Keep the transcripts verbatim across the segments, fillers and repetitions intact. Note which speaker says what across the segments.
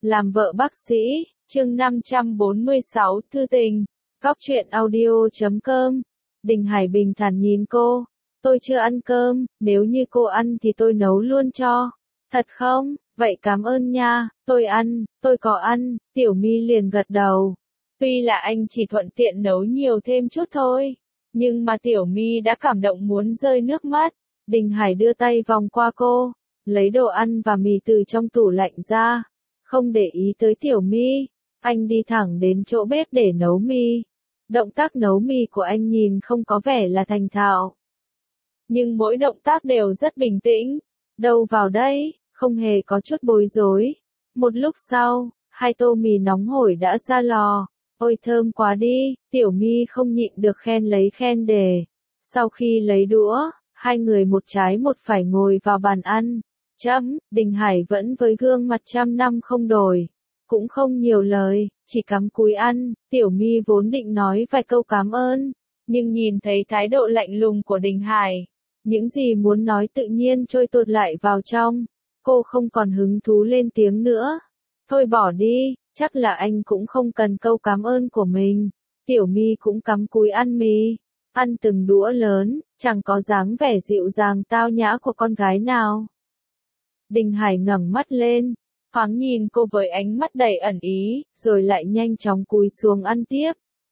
Speaker 1: Làm vợ bác sĩ, chương năm trăm bốn mươi sáu, thư tình. Góc truyện audio chấm com. Đình Hải bình thản nhìn cô. Tôi chưa ăn cơm, nếu như cô ăn thì tôi nấu luôn cho. Thật không? Vậy cảm ơn nha, tôi ăn, tôi có ăn. Tiểu My liền gật đầu. Tuy là anh chỉ thuận tiện nấu nhiều thêm chút thôi, nhưng mà Tiểu My đã cảm động muốn rơi nước mắt. Đình Hải đưa tay vòng qua cô, lấy đồ ăn và mì từ trong tủ lạnh ra. Không để ý tới Tiểu My, anh đi thẳng đến chỗ bếp để nấu mì. Động tác nấu mì của anh nhìn không có vẻ là thành thạo, nhưng mỗi động tác đều rất bình tĩnh. Đâu vào đây, không hề có chút bối rối. Một lúc sau, hai tô mì nóng hổi đã ra lò. Ôi thơm quá đi, Tiểu My không nhịn được khen lấy khen để. Sau khi lấy đũa, hai người một trái một phải ngồi vào bàn ăn. Chấm, Đình Hải vẫn với gương mặt trăm năm không đổi. Cũng không nhiều lời, chỉ cắm cúi ăn. Tiểu My vốn định nói vài câu cảm ơn, nhưng nhìn thấy thái độ lạnh lùng của Đình Hải, những gì muốn nói tự nhiên trôi tuột lại vào trong. Cô không còn hứng thú lên tiếng nữa. Thôi bỏ đi, chắc là anh cũng không cần câu cảm ơn của mình. Tiểu My cũng cắm cúi ăn mì, ăn từng đũa lớn, chẳng có dáng vẻ dịu dàng tao nhã của con gái nào. Đình Hải ngẩng mắt lên, thoáng nhìn cô với ánh mắt đầy ẩn ý, rồi lại nhanh chóng cúi xuống ăn tiếp.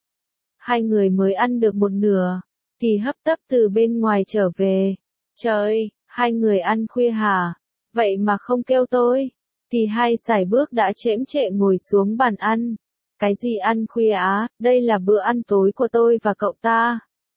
Speaker 1: Hai người mới ăn được một nửa, thì hấp tấp từ bên ngoài trở về. Trời, hai người ăn khuya hả? Vậy mà không kêu tôi. Thì hai sải bước đã chễm chệ ngồi xuống bàn ăn. Cái gì ăn khuya á, đây là bữa ăn tối của tôi và cậu ta.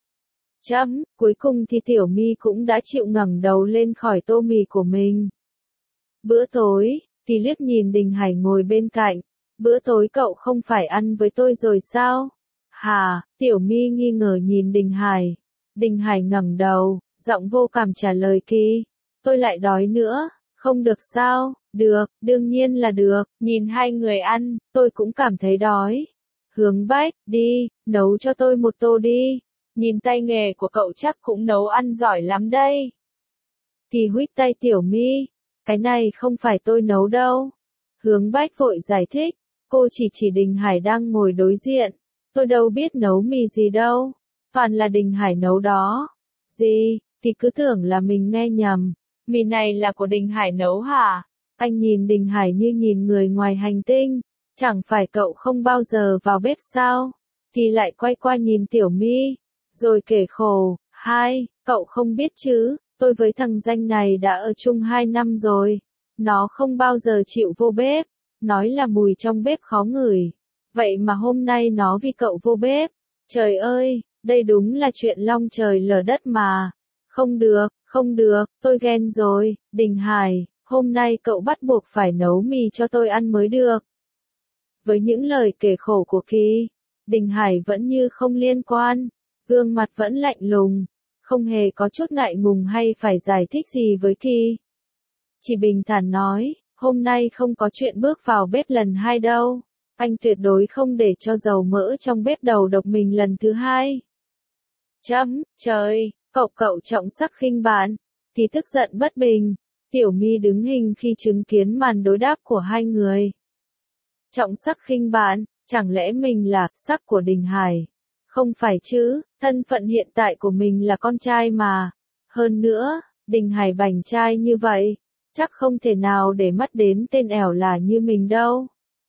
Speaker 1: Chấm, cuối cùng thì Tiểu My cũng đã chịu ngẩng đầu lên khỏi tô mì của mình. Bữa tối, thì liếc nhìn Đình Hải ngồi bên cạnh. Bữa tối cậu không phải ăn với tôi rồi sao? Hà, Tiểu My nghi ngờ nhìn Đình Hải. Đình Hải ngẩng đầu, giọng vô cảm trả lời kỳ. Tôi lại đói nữa, không được sao? Được, đương nhiên là được, nhìn hai người ăn, tôi cũng cảm thấy đói. Hướng Bách, đi, nấu cho tôi một tô đi. Nhìn tay nghề của cậu chắc cũng nấu ăn giỏi lắm đây. Thì huých tay Tiểu My. Cái này không phải tôi nấu đâu. Hướng Bách vội giải thích. Cô chỉ chỉ Đình Hải đang ngồi đối diện. Tôi đâu biết nấu mì gì đâu. Toàn là Đình Hải nấu đó. Gì, thì cứ tưởng là mình nghe nhầm. Mì này là của Đình Hải nấu hả? Anh nhìn Đình Hải như nhìn người ngoài hành tinh. Chẳng phải cậu không bao giờ vào bếp sao? Thì lại quay qua nhìn Tiểu My, rồi kể khổ. Hai, cậu không biết chứ, tôi với thằng danh này đã ở chung hai năm rồi. Nó không bao giờ chịu vô bếp. Nói là mùi trong bếp khó ngửi. Vậy mà hôm nay nó vì cậu vô bếp. Trời ơi, đây đúng là chuyện long trời lở đất mà. Không được, không được, tôi ghen rồi. Đình Hải, hôm nay cậu bắt buộc phải nấu mì cho tôi ăn mới được. Với những lời kể khổ của Kỳ, Đình Hải vẫn như không liên quan. Gương mặt vẫn lạnh lùng, không hề có chút ngại ngùng hay phải giải thích gì với Kỳ. Chỉ bình thản nói, hôm nay không có chuyện bước vào bếp lần hai đâu. Anh tuyệt đối không để cho dầu mỡ trong bếp đầu độc mình lần thứ hai. Chấm, trời, cậu cậu trọng sắc khinh bạn, thì tức giận bất bình. Tiểu My đứng hình khi chứng kiến màn đối đáp của hai người. Trọng sắc khinh bạn, chẳng lẽ mình là sắc của Đình Hải? Không phải chứ, thân phận hiện tại của mình là con trai mà. Hơn nữa, Đình Hải bảnh trai như vậy, chắc không thể nào để mắt đến tên ẻo là như mình đâu.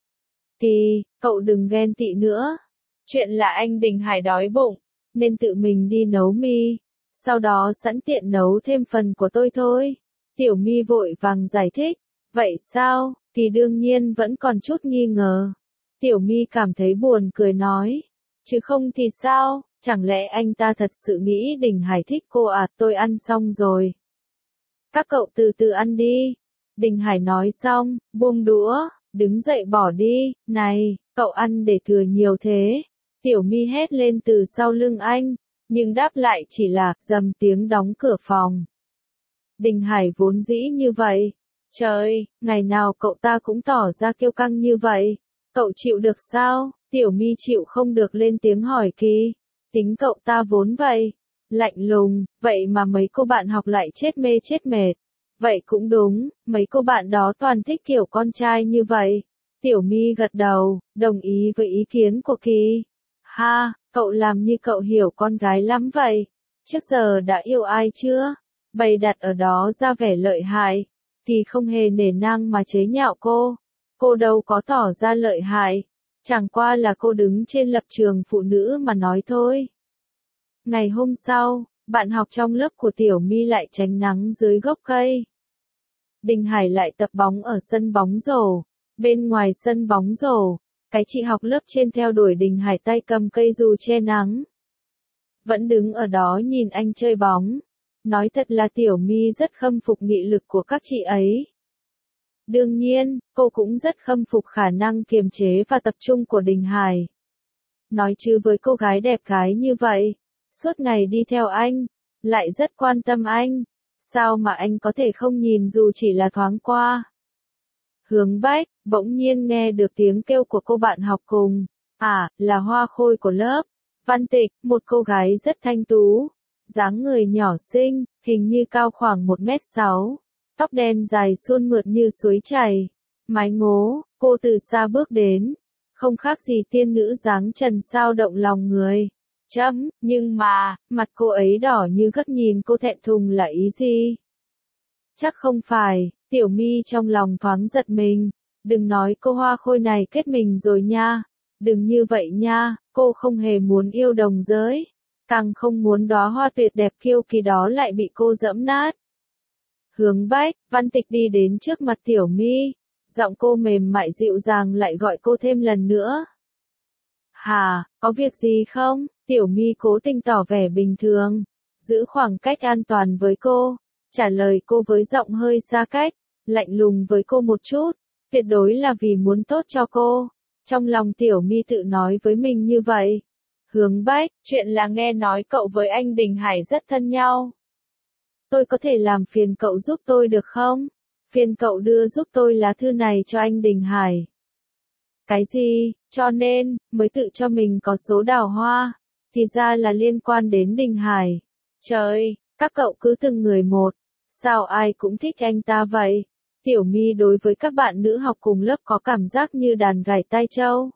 Speaker 1: Thì, cậu đừng ghen tị nữa. Chuyện là anh Đình Hải đói bụng, nên tự mình đi nấu mì. Sau đó sẵn tiện nấu thêm phần của tôi thôi. Tiểu My vội vàng giải thích. Vậy sao? Thì đương nhiên vẫn còn chút nghi ngờ. Tiểu My cảm thấy buồn cười nói. Chứ không thì sao? Chẳng lẽ anh ta thật sự nghĩ Đình Hải thích cô à? Tôi ăn xong rồi. Các cậu từ từ ăn đi. Đình Hải nói xong, buông đũa, đứng dậy bỏ đi. Này, cậu ăn để thừa nhiều thế. Tiểu My hét lên từ sau lưng anh, nhưng đáp lại chỉ là dầm tiếng đóng cửa phòng. Đình Hải vốn dĩ như vậy. Trời, ngày nào cậu ta cũng tỏ ra kiêu căng như vậy. Cậu chịu được sao? Tiểu My chịu không được lên tiếng hỏi Kỳ. Tính cậu ta vốn vậy. Lạnh lùng, vậy mà mấy cô bạn học lại chết mê chết mệt. Vậy cũng đúng, mấy cô bạn đó toàn thích kiểu con trai như vậy. Tiểu My gật đầu, đồng ý với ý kiến của Kỳ. Ha, cậu làm như cậu hiểu con gái lắm vậy. Trước giờ đã yêu ai chưa? Bày đặt ở đó ra vẻ lợi hại, thì không hề nể nang mà chế nhạo cô. Cô đâu có tỏ ra lợi hại, chẳng qua là cô đứng trên lập trường phụ nữ mà nói thôi. Ngày hôm sau, bạn học trong lớp của Tiểu My lại tránh nắng dưới gốc cây. Đình Hải lại tập bóng ở sân bóng rổ. Bên ngoài sân bóng rổ, cái chị học lớp trên theo đuổi Đình Hải tay cầm cây dù che nắng. Vẫn đứng ở đó nhìn anh chơi bóng. Nói thật là Tiểu My rất khâm phục nghị lực của các chị ấy. Đương nhiên, cô cũng rất khâm phục khả năng kiềm chế và tập trung của Đình Hải. Nói chứ với cô gái đẹp gái như vậy, suốt ngày đi theo anh, lại rất quan tâm anh, sao mà anh có thể không nhìn dù chỉ là thoáng qua. Hướng Bách, bỗng nhiên nghe được tiếng kêu của cô bạn học cùng. À, là Hoa Khôi của lớp. Văn Tịch, một cô gái rất thanh tú. Dáng người nhỏ xinh, hình như cao khoảng một mét sáu. Tóc đen dài suôn mượt như suối chảy. Mái ngố, cô từ xa bước đến. Không khác gì tiên nữ dáng trần sao động lòng người. Chấm, nhưng mà, mặt cô ấy đỏ như gấc nhìn cô thẹn thùng là ý gì? Chắc không phải. Tiểu My trong lòng thoáng giật mình. Đừng nói cô Hoa Khôi này kết mình rồi nha. Đừng như vậy nha, cô không hề muốn yêu đồng giới. Càng không muốn đóa hoa tuyệt đẹp kiêu kỳ đó lại bị cô giẫm nát. Hướng Bách, Văn Tịch đi đến trước mặt Tiểu My. Giọng cô mềm mại dịu dàng lại gọi cô thêm lần nữa. Hà, có việc gì không? Tiểu My cố tình tỏ vẻ bình thường. Giữ khoảng cách an toàn với cô. Trả lời cô với giọng hơi xa cách. Lạnh lùng với cô một chút, tuyệt đối là vì muốn tốt cho cô. Trong lòng Tiểu My tự nói với mình như vậy. Hướng Bách, chuyện là nghe nói cậu với anh Đình Hải rất thân nhau. Tôi có thể làm phiền cậu giúp tôi được không? Phiền cậu đưa giúp tôi lá thư này cho anh Đình Hải. Cái gì, cho nên, mới tự cho mình có số đào hoa, thì ra là liên quan đến Đình Hải. Trời, các cậu cứ từng người một, sao ai cũng thích anh ta vậy? Tiểu My đối với các bạn nữ học cùng lớp có cảm giác như đàn gảy tai trâu.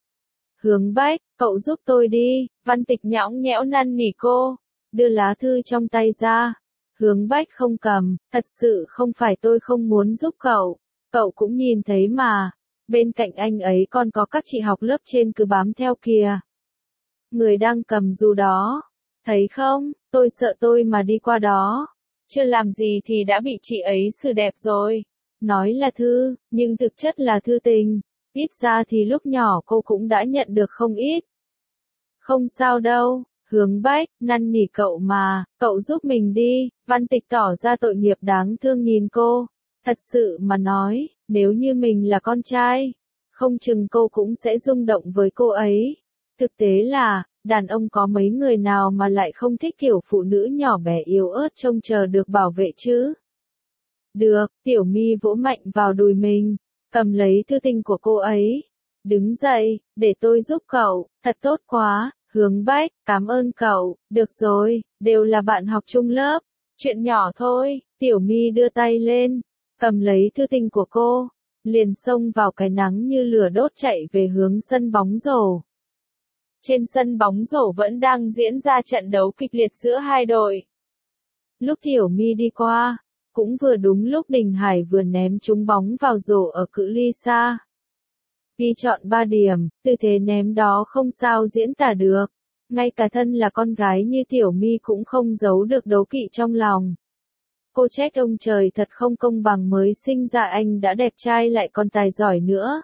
Speaker 1: Hướng Bách, cậu giúp tôi đi, Văn Tịch nhõng nhẽo năn nỉ cô, đưa lá thư trong tay ra. Hướng Bách không cầm, thật sự không phải tôi không muốn giúp cậu, cậu cũng nhìn thấy mà, bên cạnh anh ấy còn có các chị học lớp trên cứ bám theo kìa. Người đang cầm dù đó, thấy không, tôi sợ tôi mà đi qua đó, chưa làm gì thì đã bị chị ấy xử đẹp rồi. Nói là thư, nhưng thực chất là thư tình, ít ra thì lúc nhỏ cô cũng đã nhận được không ít. Không sao đâu, Hướng Bách, năn nỉ cậu mà, cậu giúp mình đi, Văn Tịch tỏ ra tội nghiệp đáng thương nhìn cô. Thật sự mà nói, nếu như mình là con trai, không chừng cô cũng sẽ rung động với cô ấy. Thực tế là, đàn ông có mấy người nào mà lại không thích kiểu phụ nữ nhỏ bé yếu ớt trông chờ được bảo vệ chứ. Được, Tiểu My vỗ mạnh vào đùi mình, cầm lấy thư tình của cô ấy. Đứng dậy, để tôi giúp cậu, thật tốt quá, Hướng Bách, cảm ơn cậu, được rồi, đều là bạn học chung lớp, chuyện nhỏ thôi, Tiểu My đưa tay lên, cầm lấy thư tình của cô, liền xông vào cái nắng như lửa đốt chạy về hướng sân bóng rổ. Trên sân bóng rổ vẫn đang diễn ra trận đấu kịch liệt giữa hai đội. Lúc Tiểu My đi qua, cũng vừa đúng lúc Đình Hải vừa ném trúng bóng vào rổ ở cự ly xa. Ghi chọn ba điểm, tư thế ném đó không sao diễn tả được. Ngay cả thân là con gái như Tiểu My cũng không giấu được đố kỵ trong lòng. Cô trách ông trời thật không công bằng mới sinh ra anh đã đẹp trai lại còn tài giỏi nữa.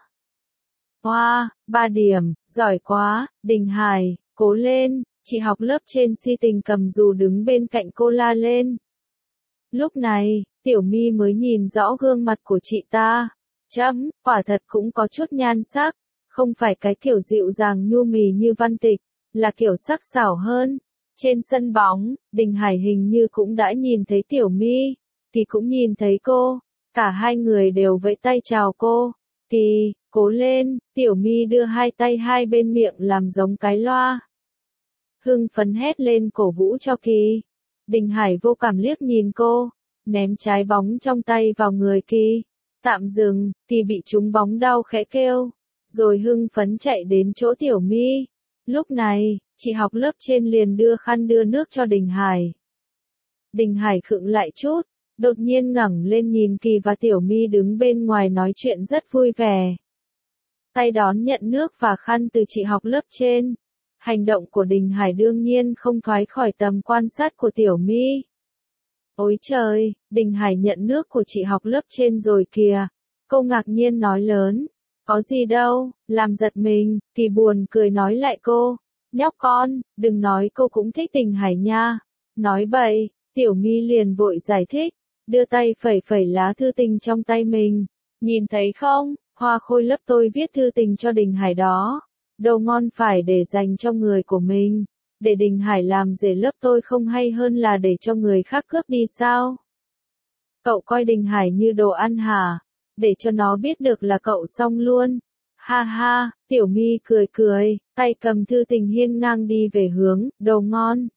Speaker 1: Hoa, wow, ba điểm, giỏi quá, Đình Hải, cố lên, chị học lớp trên si tình cầm dù đứng bên cạnh cô la lên. Lúc này, Tiểu My mới nhìn rõ gương mặt của chị ta. Chấm, quả thật cũng có chút nhan sắc, không phải cái kiểu dịu dàng nhu mì như Văn Tịch, là kiểu sắc sảo hơn. Trên sân bóng, Đình Hải hình như cũng đã nhìn thấy Tiểu My, thì cũng nhìn thấy cô, cả hai người đều vẫy tay chào cô. Thì, cố lên, Tiểu My đưa hai tay hai bên miệng làm giống cái loa. Hưng phấn hét lên cổ vũ cho Kỳ. Đình Hải vô cảm liếc nhìn cô, ném trái bóng trong tay vào người Kỳ. Tạm dừng, thì bị trúng bóng đau khẽ kêu, rồi hưng phấn chạy đến chỗ Tiểu My. Lúc này, chị học lớp trên liền đưa khăn đưa nước cho Đình Hải. Đình Hải khựng lại chút, đột nhiên ngẩng lên nhìn Kỳ và Tiểu My đứng bên ngoài nói chuyện rất vui vẻ. Tay đón nhận nước và khăn từ chị học lớp trên. Hành động của Đình Hải đương nhiên không thoái khỏi tầm quan sát của Tiểu My. Ôi trời, Đình Hải nhận nước của chị học lớp trên rồi kìa. Cô ngạc nhiên nói lớn. Có gì đâu, làm giật mình, Kỳ buồn cười nói lại cô. Nhóc con, đừng nói cô cũng thích Đình Hải nha. Nói bậy, Tiểu My liền vội giải thích, đưa tay phẩy phẩy lá thư tình trong tay mình. Nhìn thấy không, Hoa Khôi lớp tôi viết thư tình cho Đình Hải đó. Đồ ngon phải để dành cho người của mình. Để Đình Hải làm rể lớp tôi không hay hơn là để cho người khác cướp đi sao? Cậu coi Đình Hải như đồ ăn hả? Để cho nó biết được là cậu xong luôn. Ha ha, Tiểu My cười cười, tay cầm thư tình hiên ngang đi về hướng, đồ ngon.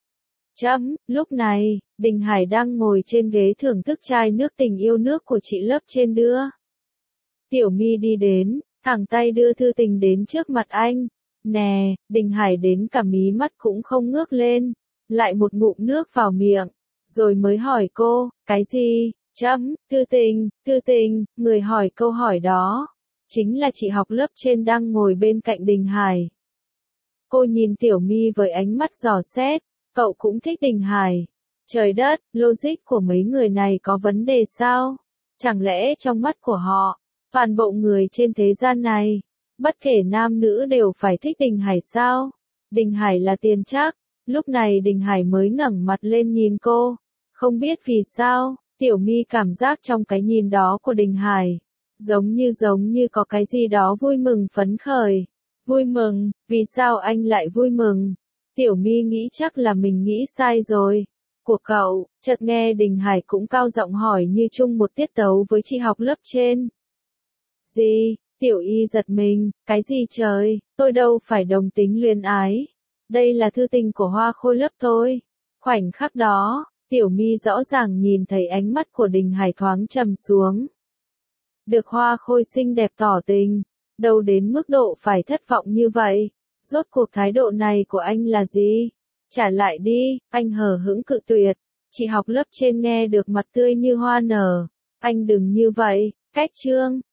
Speaker 1: Chấm, lúc này, Đình Hải đang ngồi trên ghế thưởng thức chai nước tình yêu nước của chị lớp trên đưa. Tiểu My đi đến, thẳng tay đưa thư tình đến trước mặt anh. Nè, Đình Hải đến cả mí mắt cũng không ngước lên, lại một ngụm nước vào miệng, rồi mới hỏi cô, cái gì? Chấm, thư tình, thư tình, người hỏi câu hỏi đó, chính là chị học lớp trên đang ngồi bên cạnh Đình Hải. Cô nhìn Tiểu My với ánh mắt dò xét, cậu cũng thích Đình Hải. Trời đất, logic của mấy người này có vấn đề sao? Chẳng lẽ trong mắt của họ, toàn bộ người trên thế gian này, bất kể nam nữ đều phải thích Đình Hải sao? Đình Hải là tiền trác. Lúc này Đình Hải mới ngẩng mặt lên nhìn cô. Không biết vì sao, Tiểu My cảm giác trong cái nhìn đó của Đình Hải, giống như giống như có cái gì đó vui mừng phấn khởi. Vui mừng, vì sao anh lại vui mừng? Tiểu My nghĩ chắc là mình nghĩ sai rồi. Của cậu, chợt nghe Đình Hải cũng cao giọng hỏi như chung một tiết tấu với chị học lớp trên. Gì? Tiểu Y giật mình, cái gì trời, tôi đâu phải đồng tính luyến ái. Đây là thư tình của Hoa Khôi lớp tôi. Khoảnh khắc đó, Tiểu My rõ ràng nhìn thấy ánh mắt của Đình Hải thoáng trầm xuống. Được Hoa Khôi xinh đẹp tỏ tình, đâu đến mức độ phải thất vọng như vậy. Rốt cuộc thái độ này của anh là gì? Trả lại đi, anh hờ hững cự tuyệt. Chị học lớp trên nghe được mặt tươi như hoa nở. Anh đừng như vậy, cách chương.